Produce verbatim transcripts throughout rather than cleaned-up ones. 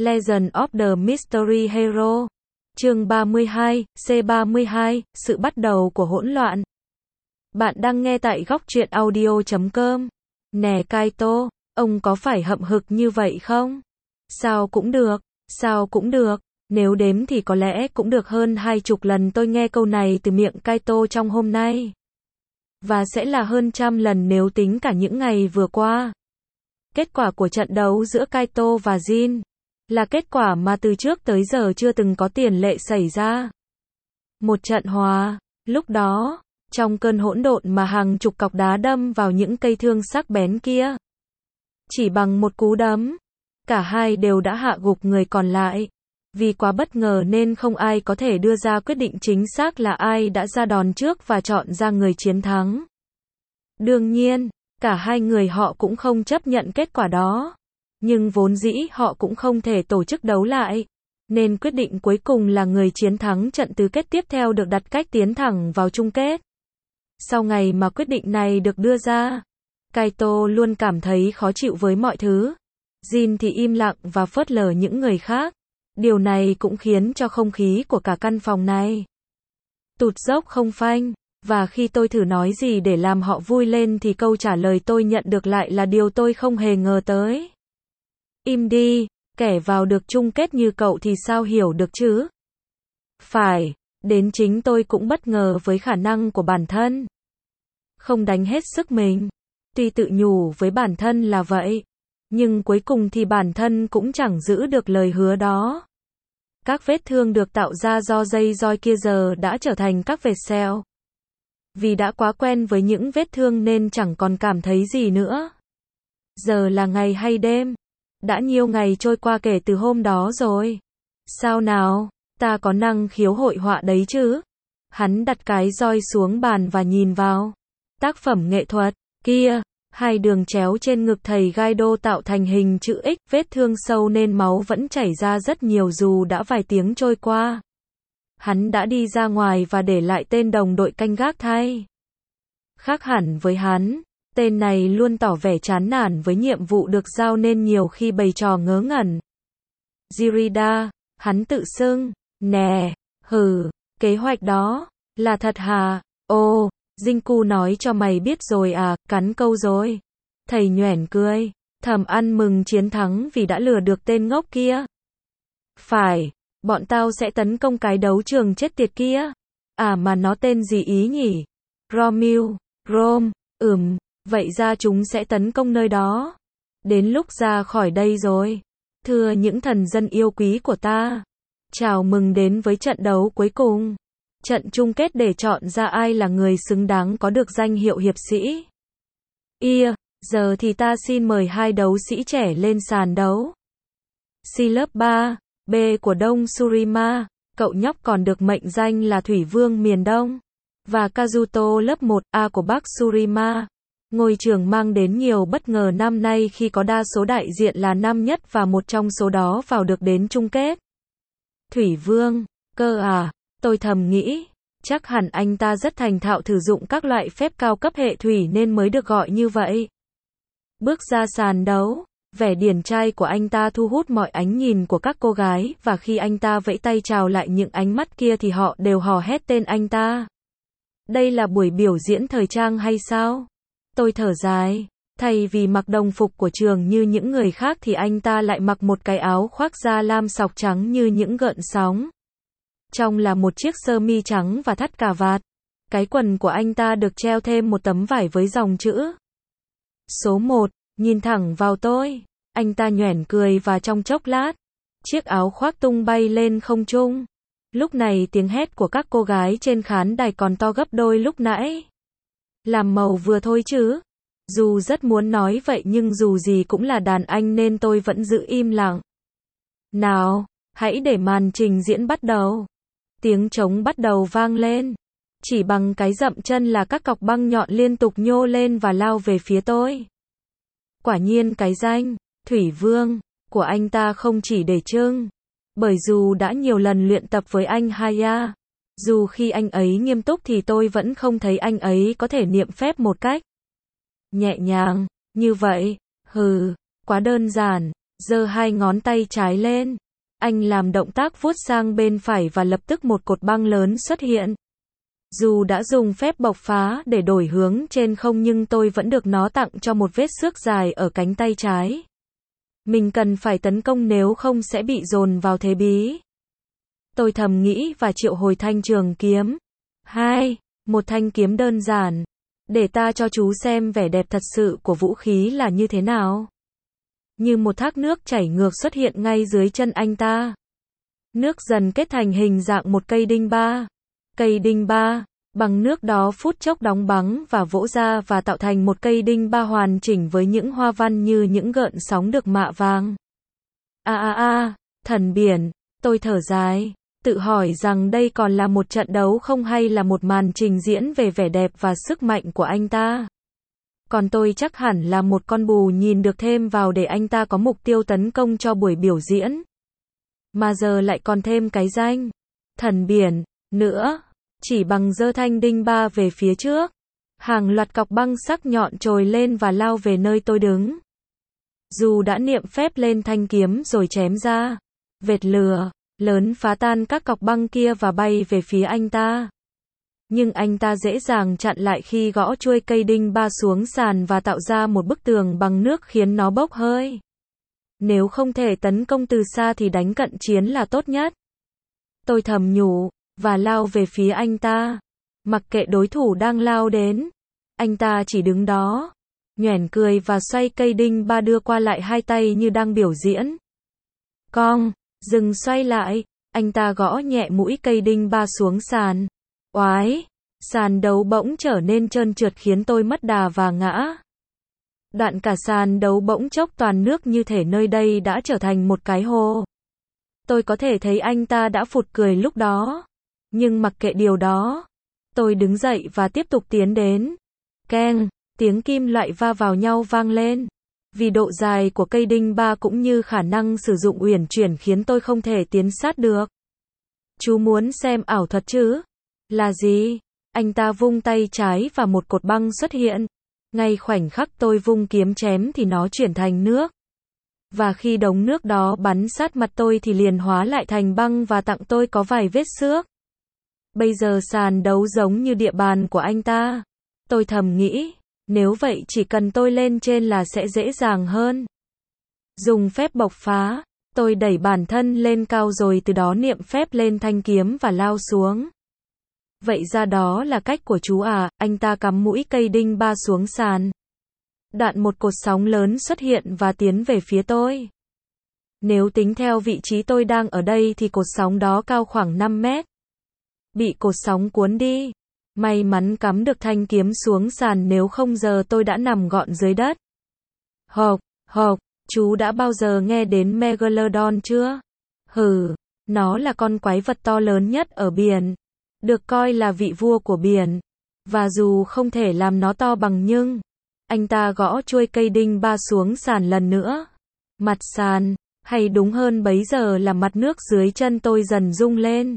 Legend of the Mystery Hero. Chương ba mươi hai, C ba mươi hai, sự bắt đầu của hỗn loạn. Bạn đang nghe tại góc truyện audio chấm com. Nè Kaito, ông có phải hậm hực như vậy không? Sao cũng được, sao cũng được. Nếu đếm thì có lẽ cũng được hơn hai chục lần tôi nghe câu này từ miệng Kaito trong hôm nay. Và sẽ là hơn trăm lần nếu tính cả những ngày vừa qua. Kết quả của trận đấu giữa Kaito và Jin là kết quả mà từ trước tới giờ chưa từng có tiền lệ xảy ra. Một trận hòa, lúc đó, trong cơn hỗn độn mà hàng chục cọc đá đâm vào những cây thương sắc bén kia. Chỉ bằng một cú đấm, cả hai đều đã hạ gục người còn lại. Vì quá bất ngờ nên không ai có thể đưa ra quyết định chính xác là ai đã ra đòn trước và chọn ra người chiến thắng. Đương nhiên, cả hai người họ cũng không chấp nhận kết quả đó. Nhưng vốn dĩ họ cũng không thể tổ chức đấu lại. Nên quyết định cuối cùng là người chiến thắng trận tứ kết tiếp theo được đặt cách tiến thẳng vào chung kết. Sau ngày mà quyết định này được đưa ra, Kaito luôn cảm thấy khó chịu với mọi thứ. Jin thì im lặng và phớt lờ những người khác. Điều này cũng khiến cho không khí của cả căn phòng này tụt dốc không phanh. Và khi tôi thử nói gì để làm họ vui lên thì câu trả lời tôi nhận được lại là điều tôi không hề ngờ tới. Im đi, kẻ vào được chung kết như cậu thì sao hiểu được chứ? Phải, đến chính tôi cũng bất ngờ với khả năng của bản thân. Không đánh hết sức mình. Tuy tự nhủ với bản thân là vậy, nhưng cuối cùng thì bản thân cũng chẳng giữ được lời hứa đó. Các vết thương được tạo ra do dây roi kia giờ đã trở thành các vệt sẹo. Vì đã quá quen với những vết thương nên chẳng còn cảm thấy gì nữa. Giờ là ngày hay đêm? Đã nhiều ngày trôi qua kể từ hôm đó rồi. Sao nào, ta có năng khiếu hội họa đấy chứ? Hắn đặt cái roi xuống bàn và nhìn vào tác phẩm nghệ thuật kia. Hai đường chéo trên ngực thầy Gaido tạo thành hình chữ X, vết thương sâu nên máu vẫn chảy ra rất nhiều dù đã vài tiếng trôi qua. Hắn đã đi ra ngoài và để lại tên đồng đội canh gác thay. Khác hẳn với hắn, tên này luôn tỏ vẻ chán nản với nhiệm vụ được giao nên nhiều khi bày trò ngớ ngẩn. Jirida, hắn tự xưng, nè, hừ, kế hoạch đó, là thật hả? Ồ, Jinku nói cho mày biết rồi à, cắn câu rồi. Thầy nhoẻn cười, thầm ăn mừng chiến thắng vì đã lừa được tên ngốc kia. Phải, bọn tao sẽ tấn công cái đấu trường chết tiệt kia. À mà nó tên gì ý nhỉ? Romeo, Rome, ừm, vậy ra chúng sẽ tấn công nơi đó. Đến lúc ra khỏi đây rồi. Thưa những thần dân yêu quý của ta, chào mừng đến với trận đấu cuối cùng. Trận chung kết để chọn ra ai là người xứng đáng có được danh hiệu hiệp sĩ. Ia, giờ thì ta xin mời hai đấu sĩ trẻ lên sàn đấu. C lớp ba, B của Đông Surima, cậu nhóc còn được mệnh danh là Thủy Vương miền Đông. Và Kazuto lớp một A của Bắc Surima. Ngôi trường mang đến nhiều bất ngờ năm nay khi có đa số đại diện là năm nhất và một trong số đó vào được đến chung kết. Thủy Vương, cơ à? Tôi thầm nghĩ, chắc hẳn anh ta rất thành thạo sử dụng các loại phép cao cấp hệ thủy nên mới được gọi như vậy. Bước ra sàn đấu, vẻ điển trai của anh ta thu hút mọi ánh nhìn của các cô gái và khi anh ta vẫy tay chào lại những ánh mắt kia thì họ đều hò hét tên anh ta. Đây là buổi biểu diễn thời trang hay sao? Tôi thở dài, thay vì mặc đồng phục của trường như những người khác thì anh ta lại mặc một cái áo khoác da lam sọc trắng như những gợn sóng. Trong là một chiếc sơ mi trắng và thắt cà vạt. Cái quần của anh ta được treo thêm một tấm vải với dòng chữ số một, nhìn thẳng vào tôi. Anh ta nhoẻn cười và trong chốc lát, chiếc áo khoác tung bay lên không trung. Lúc này tiếng hét của các cô gái trên khán đài còn to gấp đôi lúc nãy. Làm màu vừa thôi chứ. Dù rất muốn nói vậy nhưng dù gì cũng là đàn anh nên tôi vẫn giữ im lặng. Nào, hãy để màn trình diễn bắt đầu. Tiếng trống bắt đầu vang lên. Chỉ bằng cái dậm chân là các cọc băng nhọn liên tục nhô lên và lao về phía tôi. Quả nhiên cái danh Thủy Vương của anh ta không chỉ để trưng. Bởi dù đã nhiều lần luyện tập với anh Haya, dù khi anh ấy nghiêm túc thì tôi vẫn không thấy anh ấy có thể niệm phép một cách nhẹ nhàng như vậy. Hừ, quá đơn giản. giơ hai ngón tay trái lên. Anh làm động tác vuốt sang bên phải và lập tức một cột băng lớn xuất hiện. Dù đã dùng phép bộc phá để đổi hướng trên không nhưng tôi vẫn được nó tặng cho một vết xước dài ở cánh tay trái. Mình cần phải tấn công nếu không sẽ bị dồn vào thế bí. Tôi thầm nghĩ và triệu hồi thanh trường kiếm. Hai, một thanh kiếm đơn giản. Để ta cho chú xem vẻ đẹp thật sự của vũ khí là như thế nào. Như một thác nước chảy ngược xuất hiện ngay dưới chân anh ta. Nước dần kết thành hình dạng một cây đinh ba. Cây đinh ba, bằng nước đó phút chốc đóng băng và vỗ ra và tạo thành một cây đinh ba hoàn chỉnh với những hoa văn như những gợn sóng được mạ vàng. A a a, thần biển, tôi thở dài, tự hỏi rằng đây còn là một trận đấu không hay là một màn trình diễn về vẻ đẹp và sức mạnh của anh ta. Còn tôi chắc hẳn là một con bù nhìn được thêm vào để anh ta có mục tiêu tấn công cho buổi biểu diễn. Mà giờ lại còn thêm cái danh thần biển nữa. Chỉ bằng giơ thanh đinh ba về phía trước, hàng loạt cọc băng sắc nhọn trồi lên và lao về nơi tôi đứng. Dù đã niệm phép lên thanh kiếm rồi chém ra, vệt lửa lớn phá tan các cọc băng kia và bay về phía anh ta. Nhưng anh ta dễ dàng chặn lại khi gõ chuôi cây đinh ba xuống sàn và tạo ra một bức tường bằng nước khiến nó bốc hơi. Nếu không thể tấn công từ xa thì đánh cận chiến là tốt nhất. Tôi thầm nhủ, và lao về phía anh ta. Mặc kệ đối thủ đang lao đến, anh ta chỉ đứng đó, nhoẻn cười và xoay cây đinh ba đưa qua lại hai tay như đang biểu diễn. Cong, dừng xoay lại, anh ta gõ nhẹ mũi cây đinh ba xuống sàn. Oái, sàn đấu bỗng trở nên trơn trượt khiến tôi mất đà và ngã. Đoạn cả sàn đấu bỗng chốc toàn nước như thể nơi đây đã trở thành một cái hồ. Tôi có thể thấy anh ta đã phụt cười lúc đó. Nhưng mặc kệ điều đó, tôi đứng dậy và tiếp tục tiến đến. Keng, tiếng kim loại va vào nhau vang lên. Vì độ dài của cây đinh ba cũng như khả năng sử dụng uyển chuyển khiến tôi không thể tiến sát được. Chú muốn xem ảo thuật chứ? Là gì? Anh ta vung tay trái và một cột băng xuất hiện. Ngay khoảnh khắc tôi vung kiếm chém thì nó chuyển thành nước. Và khi đống nước đó bắn sát mặt tôi thì liền hóa lại thành băng và tặng tôi có vài vết xước. Bây giờ sàn đấu giống như địa bàn của anh ta. Tôi thầm nghĩ, nếu vậy chỉ cần tôi lên trên là sẽ dễ dàng hơn. Dùng phép bộc phá, tôi đẩy bản thân lên cao rồi từ đó niệm phép lên thanh kiếm và lao xuống. Vậy ra đó là cách của chú à, anh ta cắm mũi cây đinh ba xuống sàn. Đoạn một cột sóng lớn xuất hiện và tiến về phía tôi. Nếu tính theo vị trí tôi đang ở đây thì cột sóng đó cao khoảng năm mét. Bị cột sóng cuốn đi. May mắn cắm được thanh kiếm xuống sàn nếu không giờ tôi đã nằm gọn dưới đất. Hộc, hộc, chú đã bao giờ nghe đến Megalodon chưa? Hừ, nó là con quái vật to lớn nhất ở biển. Được coi là vị vua của biển. Và dù không thể làm nó to bằng nhưng, anh ta gõ chuôi cây đinh ba xuống sàn lần nữa. Mặt sàn, hay đúng hơn bấy giờ là mặt nước dưới chân tôi dần rung lên.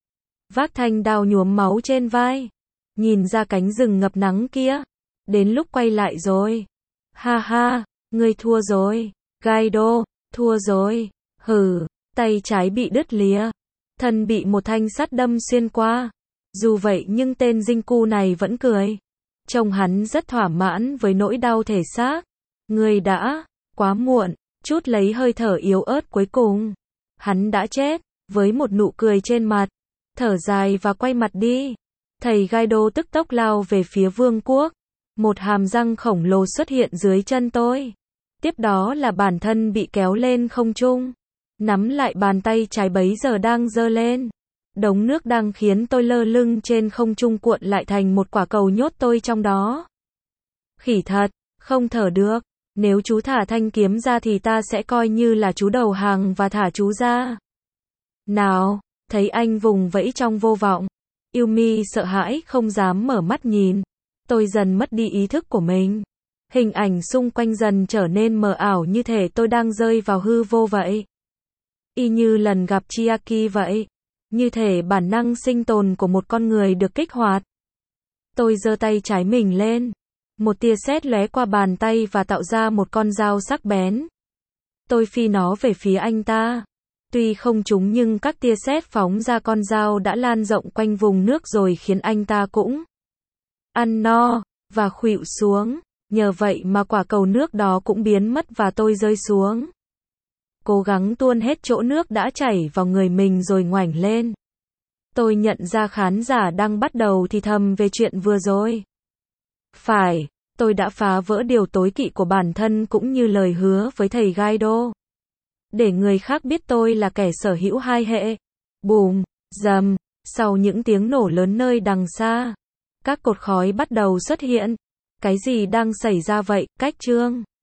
Vác thanh đao nhuốm máu trên vai. Nhìn ra cánh rừng ngập nắng kia. Đến lúc quay lại rồi. Ha ha, ngươi thua rồi. Kaido, thua rồi. Hừ, tay trái bị đứt lìa. Thân bị một thanh sắt đâm xuyên qua. Dù vậy nhưng tên Jinku này vẫn cười. Trông hắn rất thỏa mãn với nỗi đau thể xác. Ngươi đã, quá muộn, chút lấy hơi thở yếu ớt cuối cùng. Hắn đã chết, với một nụ cười trên mặt. Thở dài và quay mặt đi. Thầy Kaido tức tốc lao về phía vương quốc. Một hàm răng khổng lồ xuất hiện dưới chân tôi. Tiếp đó là bản thân bị kéo lên không trung. Nắm lại bàn tay trái bấy giờ đang giơ lên. Đống nước đang khiến tôi lơ lửng trên không trung cuộn lại thành một quả cầu nhốt tôi trong đó. Khỉ thật, không thở được. Nếu chú thả thanh kiếm ra thì ta sẽ coi như là chú đầu hàng và thả chú ra. Nào, thấy anh vùng vẫy trong vô vọng. Yumi sợ hãi không dám mở mắt nhìn. Tôi dần mất đi ý thức của mình. Hình ảnh xung quanh dần trở nên mờ ảo như thể tôi đang rơi vào hư vô vậy. Y như lần gặp Chiaki vậy. Như thể bản năng sinh tồn của một con người được kích hoạt. Tôi giơ tay trái mình lên. Một tia sét lóe qua bàn tay và tạo ra một con dao sắc bén. Tôi phi nó về phía anh ta. Tuy không trúng nhưng các tia sét phóng ra con dao đã lan rộng quanh vùng nước rồi khiến anh ta cũng ăn no và khuỵu xuống. Nhờ vậy mà quả cầu nước đó cũng biến mất và tôi rơi xuống. Cố gắng tuôn hết chỗ nước đã chảy vào người mình rồi ngoảnh lên. Tôi nhận ra khán giả đang bắt đầu thì thầm về chuyện vừa rồi. Phải, tôi đã phá vỡ điều tối kỵ của bản thân cũng như lời hứa với thầy Guido. Để người khác biết tôi là kẻ sở hữu hai hệ. Bùm, rầm, sau những tiếng nổ lớn nơi đằng xa, các cột khói bắt đầu xuất hiện. Cái gì đang xảy ra vậy, Cách Trương?